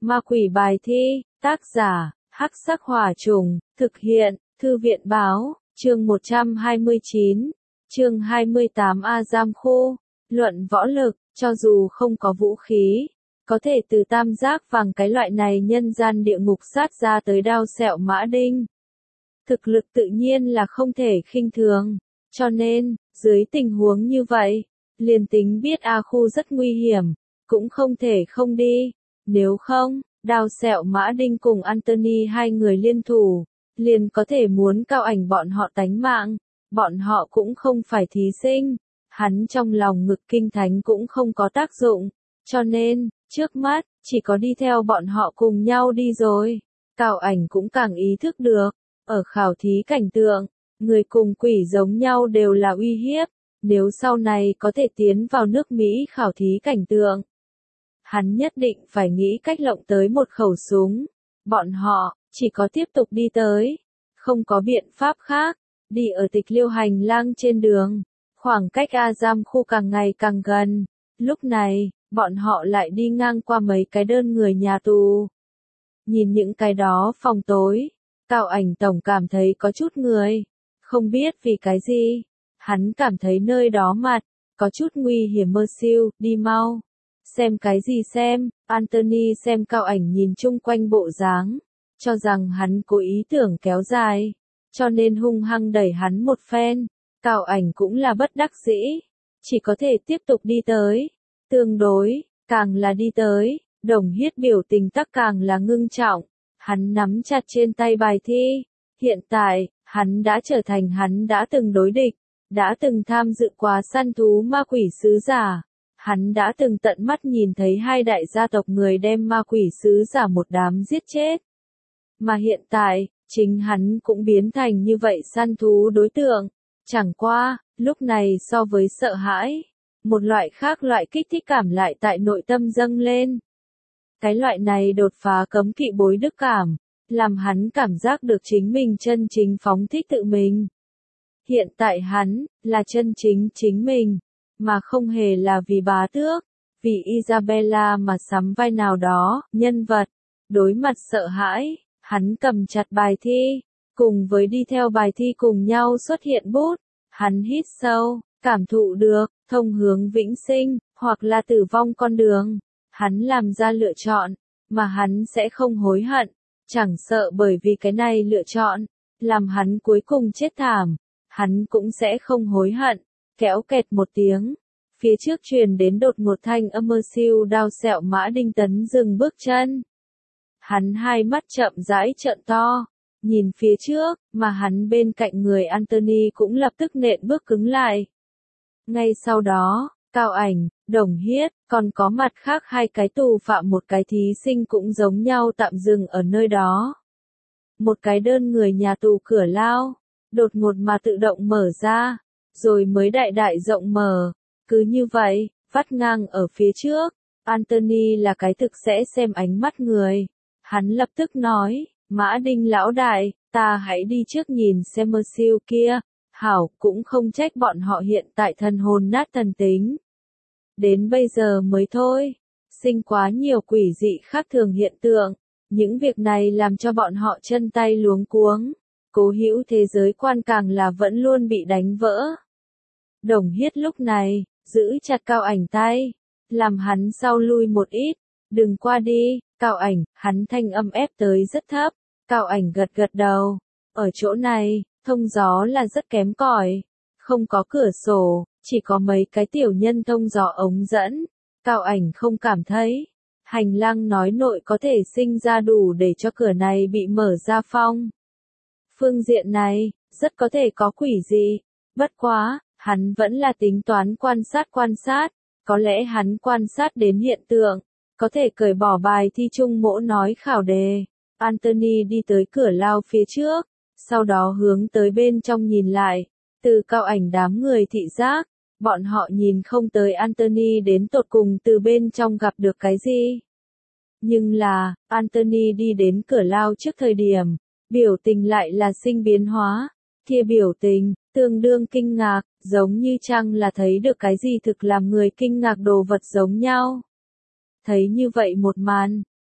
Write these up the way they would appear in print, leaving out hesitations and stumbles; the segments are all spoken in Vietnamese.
Ma quỷ bài thi, tác giả, Hắc Sắc Hỏa Trùng, thực hiện, Thư viện báo, chương 129, chương 28 A Giam Khu, luận võ lực, cho dù không có vũ khí, có thể từ tam giác vàng cái loại này nhân gian địa ngục sát ra tới đao sẹo mã đinh. Thực lực tự nhiên là không thể khinh thường, cho nên, dưới tình huống như vậy, liền tính biết A Khu rất nguy hiểm, cũng không thể không đi, nếu không, đao sẹo mã đinh cùng Anthony hai người liên thủ, liền có thể muốn Cao Ảnh bọn họ tánh mạng, bọn họ cũng không phải thí sinh, hắn trong lòng ngực kinh thánh cũng không có tác dụng, cho nên, trước mắt, chỉ có đi theo bọn họ cùng nhau đi rồi. Cao Ảnh cũng càng ý thức được, ở khảo thí cảnh tượng, người cùng quỷ giống nhau đều là uy hiếp, nếu sau này có thể tiến vào nước Mỹ khảo thí cảnh tượng. Hắn nhất định phải nghĩ cách lộng tới một khẩu súng, bọn họ, chỉ có tiếp tục đi tới, không có biện pháp khác, đi ở tịch liêu hành lang trên đường, khoảng cách A Giam Khu càng ngày càng gần, lúc này, bọn họ lại đi ngang qua mấy cái đơn người nhà tù. Nhìn những cái đó phòng tối, Cao Ảnh tổng cảm thấy có chút người, không biết vì cái gì, hắn cảm thấy nơi đó mặt, có chút nguy hiểm mơ siêu, đi mau. Xem cái gì xem, Anthony xem Cao Ảnh nhìn chung quanh bộ dáng, cho rằng hắn cố ý tưởng kéo dài, cho nên hung hăng đẩy hắn một phen, Cao Ảnh cũng là bất đắc dĩ, chỉ có thể tiếp tục đi tới, tương đối, càng là đi tới, Đồng Hiết biểu tình tắc càng là ngưng trọng, hắn nắm chặt trên tay bài thi, hiện tại, hắn đã trở thành hắn đã từng đối địch, đã từng tham dự quá săn thú ma quỷ sứ giả. Hắn đã từng tận mắt nhìn thấy hai đại gia tộc người đem ma quỷ sứ giả một đám giết chết. Mà hiện tại, chính hắn cũng biến thành như vậy săn thú đối tượng. Chẳng qua, lúc này so với sợ hãi, một loại khác loại kích thích cảm lại tại nội tâm dâng lên. Cái loại này đột phá cấm kỵ bối đức cảm, làm hắn cảm giác được chính mình chân chính phóng thích tự mình. Hiện tại hắn, là chân chính chính mình. Mà không hề là vì bá tước, vì Isabella mà sắm vai nào đó, nhân vật. Đối mặt sợ hãi, hắn cầm chặt bài thi, cùng với đi theo bài thi cùng nhau xuất hiện bút. Hắn hít sâu, cảm thụ được, thông hướng vĩnh sinh, hoặc là tử vong con đường. Hắn làm ra lựa chọn, mà hắn sẽ không hối hận, chẳng sợ bởi vì cái này lựa chọn, làm hắn cuối cùng chết thảm. Hắn cũng sẽ không hối hận. Kéo kẹt một tiếng, phía trước truyền đến đột ngột thanh âm mơ siêu đao sẹo mã đinh tấn dừng bước chân. Hắn hai mắt chậm rãi trợn to, nhìn phía trước, mà hắn bên cạnh người Anthony cũng lập tức nện bước cứng lại. Ngay sau đó, Cao Ảnh, Đồng Hiết, còn có mặt khác hai cái tù phạm một cái thí sinh cũng giống nhau tạm dừng ở nơi đó. Một cái đơn người nhà tù cửa lao, đột ngột mà tự động mở ra. Rồi mới đại đại rộng mở, cứ như vậy, vắt ngang ở phía trước, Anthony là cái thực sẽ xem ánh mắt người. Hắn lập tức nói, Mã Đinh lão đại, ta hãy đi trước nhìn xem mơ siêu kia, hảo, cũng không trách bọn họ hiện tại thần hồn nát thần tính. Đến bây giờ mới thôi, sinh quá nhiều quỷ dị khác thường hiện tượng, những việc này làm cho bọn họ chân tay luống cuống. Cố hữu thế giới quan càng là vẫn luôn bị đánh vỡ. Đồng Hiết lúc này, giữ chặt Cao Ảnh tay, làm hắn sau lui một ít, đừng qua đi, Cao Ảnh, hắn thanh âm ép tới rất thấp, Cao Ảnh gật gật đầu, ở chỗ này, thông gió là rất kém cỏi, không có cửa sổ, chỉ có mấy cái tiểu nhân thông gió ống dẫn, Cao Ảnh không cảm thấy, hành lang nói nội có thể sinh ra đủ để cho cửa này bị mở ra phong. Phương diện này, rất có thể có quỷ gì, bất quá, hắn vẫn là tính toán quan sát, có lẽ hắn quan sát đến hiện tượng, có thể cởi bỏ bài thi chung mỗ nói khảo đề. Anthony đi tới cửa lao phía trước, sau đó hướng tới bên trong nhìn lại, từ Cao Ảnh đám người thị giác, bọn họ nhìn không tới Anthony đến tột cùng từ bên trong gặp được cái gì. Nhưng là, Anthony đi đến cửa lao trước thời điểm, biểu tình lại là sinh biến hóa, kia biểu tình, tương đương kinh ngạc, giống như chăng là thấy được cái gì thực làm người kinh ngạc đồ vật giống nhau. Thấy như vậy một màn,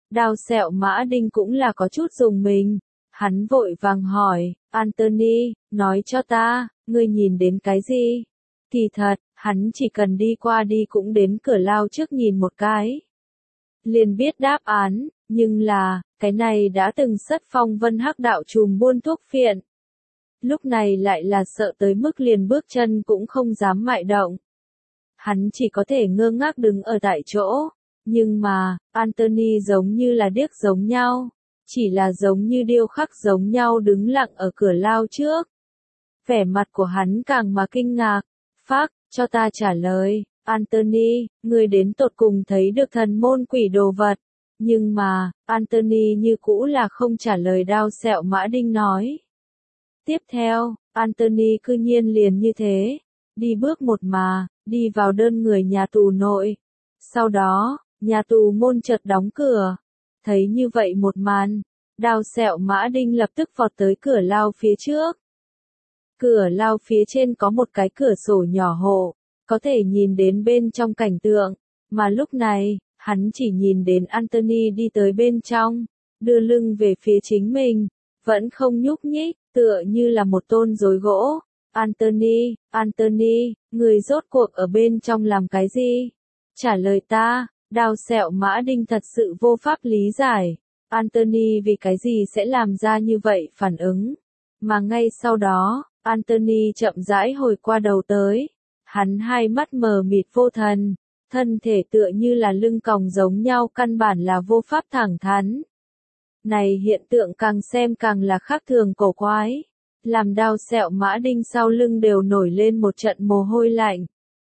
Đao Sẹo Mã Đinh cũng là có chút rùng mình. Hắn vội vàng hỏi, Anthony, nói cho ta, ngươi nhìn đến cái gì? Kỳ thật, hắn chỉ cần đi qua đi cũng đến cửa lao trước nhìn một cái. Liền biết đáp án, nhưng là, cái này đã từng sất phong vân hắc đạo trùm buôn thuốc phiện. Lúc này lại là sợ tới mức liền bước chân cũng không dám mại động. Hắn chỉ có thể ngơ ngác đứng ở tại chỗ. Nhưng mà, Anthony giống như là điếc giống nhau. Chỉ là giống như điêu khắc giống nhau đứng lặng ở cửa lao trước. Vẻ mặt của hắn càng mà kinh ngạc. Phác, cho ta trả lời, Anthony, ngươi đến tột cùng thấy được thần môn quỷ đồ vật. Nhưng mà, Anthony như cũ là không trả lời. Đao Sẹo Mã Đinh nói. Tiếp theo, Anthony cư nhiên liền như thế, đi bước một mà, đi vào đơn người nhà tù nội. Sau đó, nhà tù môn chợt đóng cửa. Thấy như vậy một màn, Đao Sẹo Mã Đinh lập tức vọt tới cửa lao phía trước. Cửa lao phía trên có một cái cửa sổ nhỏ hộ, có thể nhìn đến bên trong cảnh tượng, mà lúc này, hắn chỉ nhìn đến Anthony đi tới bên trong, đưa lưng về phía chính mình, vẫn không nhúc nhích, tựa như là một tôn rối gỗ. Anthony, Anthony, người rốt cuộc ở bên trong làm cái gì? Trả lời ta. Đao Sẹo Mã Đinh thật sự vô pháp lý giải. Anthony vì cái gì sẽ làm ra như vậy phản ứng. Mà ngay sau đó, Anthony chậm rãi hồi qua đầu tới. Hắn hai mắt mờ mịt vô thần. Thân thể tựa như là lưng còng giống nhau, căn bản là vô pháp thẳng thắn. Này hiện tượng càng xem càng là khác thường cổ quái. Làm Đao Sẹo Mã Đinh sau lưng đều nổi lên một trận mồ hôi lạnh.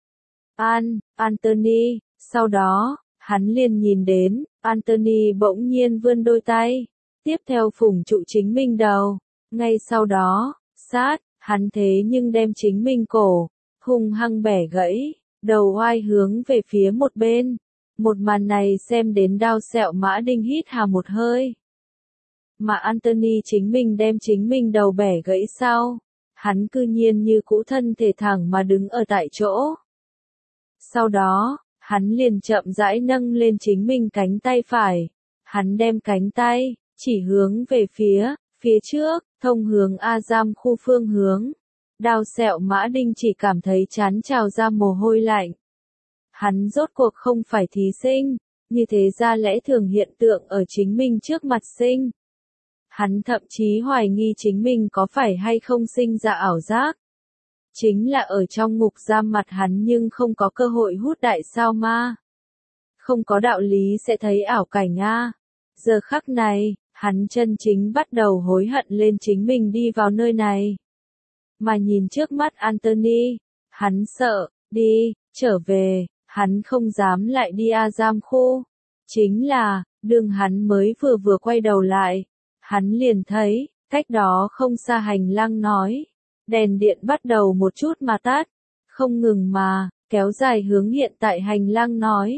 Anthony, sau đó, hắn liền nhìn đến, Anthony bỗng nhiên vươn đôi tay, tiếp theo phủng trụ chính mình đầu. Ngay sau đó, hắn thế nhưng đem chính mình cổ, hung hăng bẻ gãy, đầu oai hướng về phía một bên. Một màn này xem đến Đao Sẹo Mã Đinh hít hà một hơi. Mà Anthony chính mình đem chính mình đầu bẻ gãy sau, hắn cư nhiên như cũ thân thể thẳng mà đứng ở tại chỗ. Sau đó, hắn liền chậm rãi nâng lên chính mình cánh tay phải. Hắn đem cánh tay, chỉ hướng về phía trước, thông hướng Azam khu phương hướng. Đao Sẹo Mã Đinh chỉ cảm thấy trán trào ra mồ hôi lạnh. Hắn rốt cuộc không phải thí sinh, như thế ra lẽ thường hiện tượng ở chính mình trước mặt sinh. Hắn thậm chí hoài nghi chính mình có phải hay không sinh ra ảo giác. Chính là ở trong ngục giam mặt hắn nhưng không có cơ hội hút đại sao ma. Không có đạo lý sẽ thấy ảo cảnh a. Giờ khắc này, hắn chân chính bắt đầu hối hận lên chính mình đi vào nơi này. Mà nhìn trước mắt Anthony, hắn sợ, trở về, hắn không dám lại đi Azam khu. Chính là, đường hắn mới vừa quay đầu lại, hắn liền thấy, cách đó không xa hành lang nói. Đèn điện bắt đầu một chút mà tắt, không ngừng mà, kéo dài hướng hiện tại hành lang nói.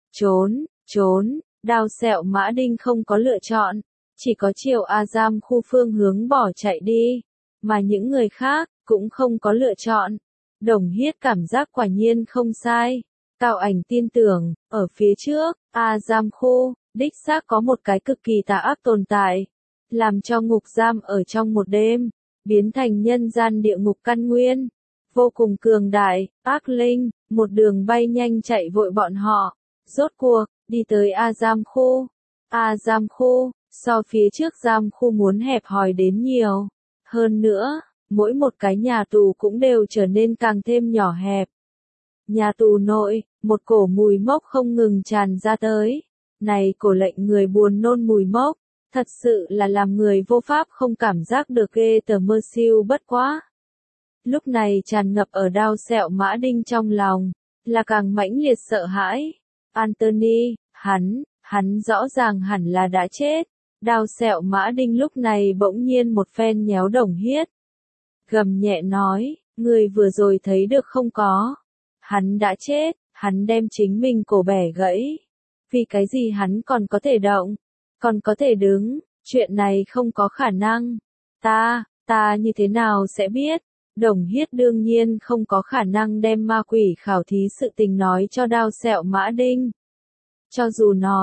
Trốn, Đao Sẹo Mã Đinh không có lựa chọn, chỉ có chiều Azam khu phương hướng bỏ chạy đi, mà những người khác, cũng không có lựa chọn. Đồng Hiết cảm giác quả nhiên không sai. Cao Ảnh tin tưởng, ở phía trước, Azam khu, đích xác có một cái cực kỳ tà ác tồn tại, làm cho ngục giam ở trong một đêm biến thành nhân gian địa ngục căn nguyên, vô cùng cường đại, ác linh, một đường bay nhanh chạy vội bọn họ, rốt cuộc, đi tới Azam khu. Azam khu, so phía trước giam khu muốn hẹp hòi đến nhiều. Hơn nữa, mỗi một cái nhà tù cũng đều trở nên càng thêm nhỏ hẹp. Nhà tù nội, một cổ mùi mốc không ngừng tràn ra tới. Này cổ lệnh người buồn nôn mùi mốc. Thật sự là làm người vô pháp không cảm giác được ghê tởm mơ siêu bất quá. Lúc này tràn ngập ở Đao Sẹo Mã Đinh trong lòng, là càng mãnh liệt sợ hãi. Anthony, hắn rõ ràng hẳn là đã chết. Đao Sẹo Mã Đinh lúc này bỗng nhiên một phen nhéo Đồng Hiết. Gầm nhẹ nói, người vừa rồi thấy được không có. Hắn đã chết, hắn đem chính mình cổ bẻ gãy. Vì cái gì hắn còn có thể động? Còn có thể đứng, chuyện này không có khả năng. Ta như thế nào sẽ biết? Đồng Hiết đương nhiên không có khả năng đem ma quỷ khảo thí sự tình nói cho Đao Sẹo Mã Đinh. Cho dù nói,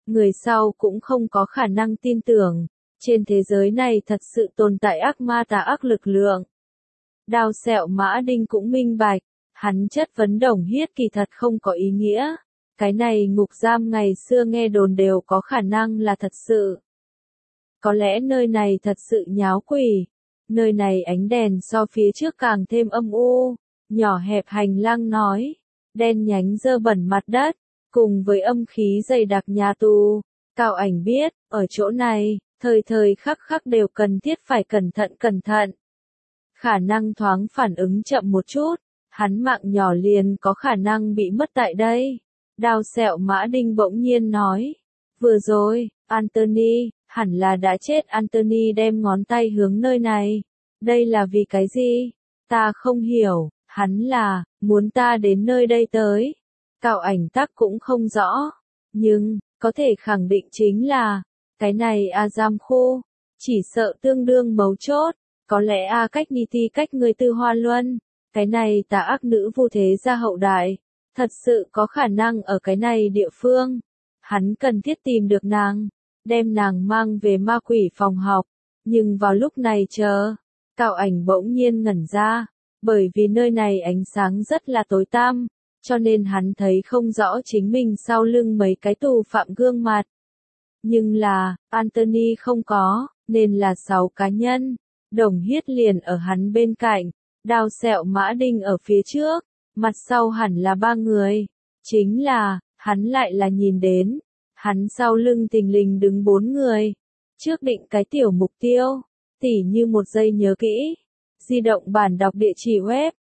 người sau cũng không có khả năng tin tưởng, trên thế giới này thật sự tồn tại ác ma tà ác lực lượng. Đao Sẹo Mã Đinh cũng minh bạch, hắn chất vấn Đồng Hiết kỳ thật không có ý nghĩa. Cái này ngục giam ngày xưa nghe đồn đều có khả năng là thật sự. Có lẽ nơi này thật sự nháo quỷ. Nơi này ánh đèn so phía trước càng thêm âm u, nhỏ hẹp hành lang nói, đen nhánh dơ bẩn mặt đất, cùng với âm khí dày đặc nhà tù. Cao Ảnh biết, ở chỗ này, thời thời khắc khắc đều cần thiết phải cẩn thận. Khả năng thoáng phản ứng chậm một chút, hắn mạng nhỏ liền có khả năng bị mất tại đây. Đao Sẹo Mã Đinh bỗng nhiên nói, vừa rồi, Anthony, hẳn là đã chết. Anthony đem ngón tay hướng nơi này. Đây là vì cái gì? Ta không hiểu, hắn là, muốn ta đến nơi đây tới. Cao Ảnh tắc cũng không rõ. Nhưng, có thể khẳng định chính là, cái này giam khu, chỉ sợ tương đương mấu chốt. Có lẽ cách Niti cách người Tư Hoa Luân, cái này tà ác nữ vu thế gia hậu đại, thật sự có khả năng ở cái này địa phương. Hắn cần thiết tìm được nàng, đem nàng mang về ma quỷ phòng học. Nhưng vào lúc này Cao Ảnh bỗng nhiên ngẩn ra, bởi vì nơi này ánh sáng rất là tối tăm, cho nên hắn thấy không rõ chính mình sau lưng mấy cái tù phạm gương mặt. Nhưng là, Anthony không có, nên là 6 cá nhân. Đồng Hiết liền ở hắn bên cạnh, Đao Sẹo Mã Đinh ở phía trước, mặt sau hẳn là 3 người. Chính là, hắn lại là nhìn đến, hắn sau lưng thình lình đứng 4 người. Trước định cái tiểu mục tiêu, tỉ như một giây nhớ kỹ. Di động bản đọc địa chỉ web,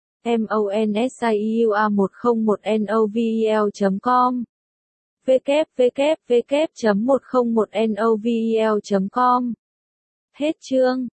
monsiua101novel.com www.101novel.com. Hết chương.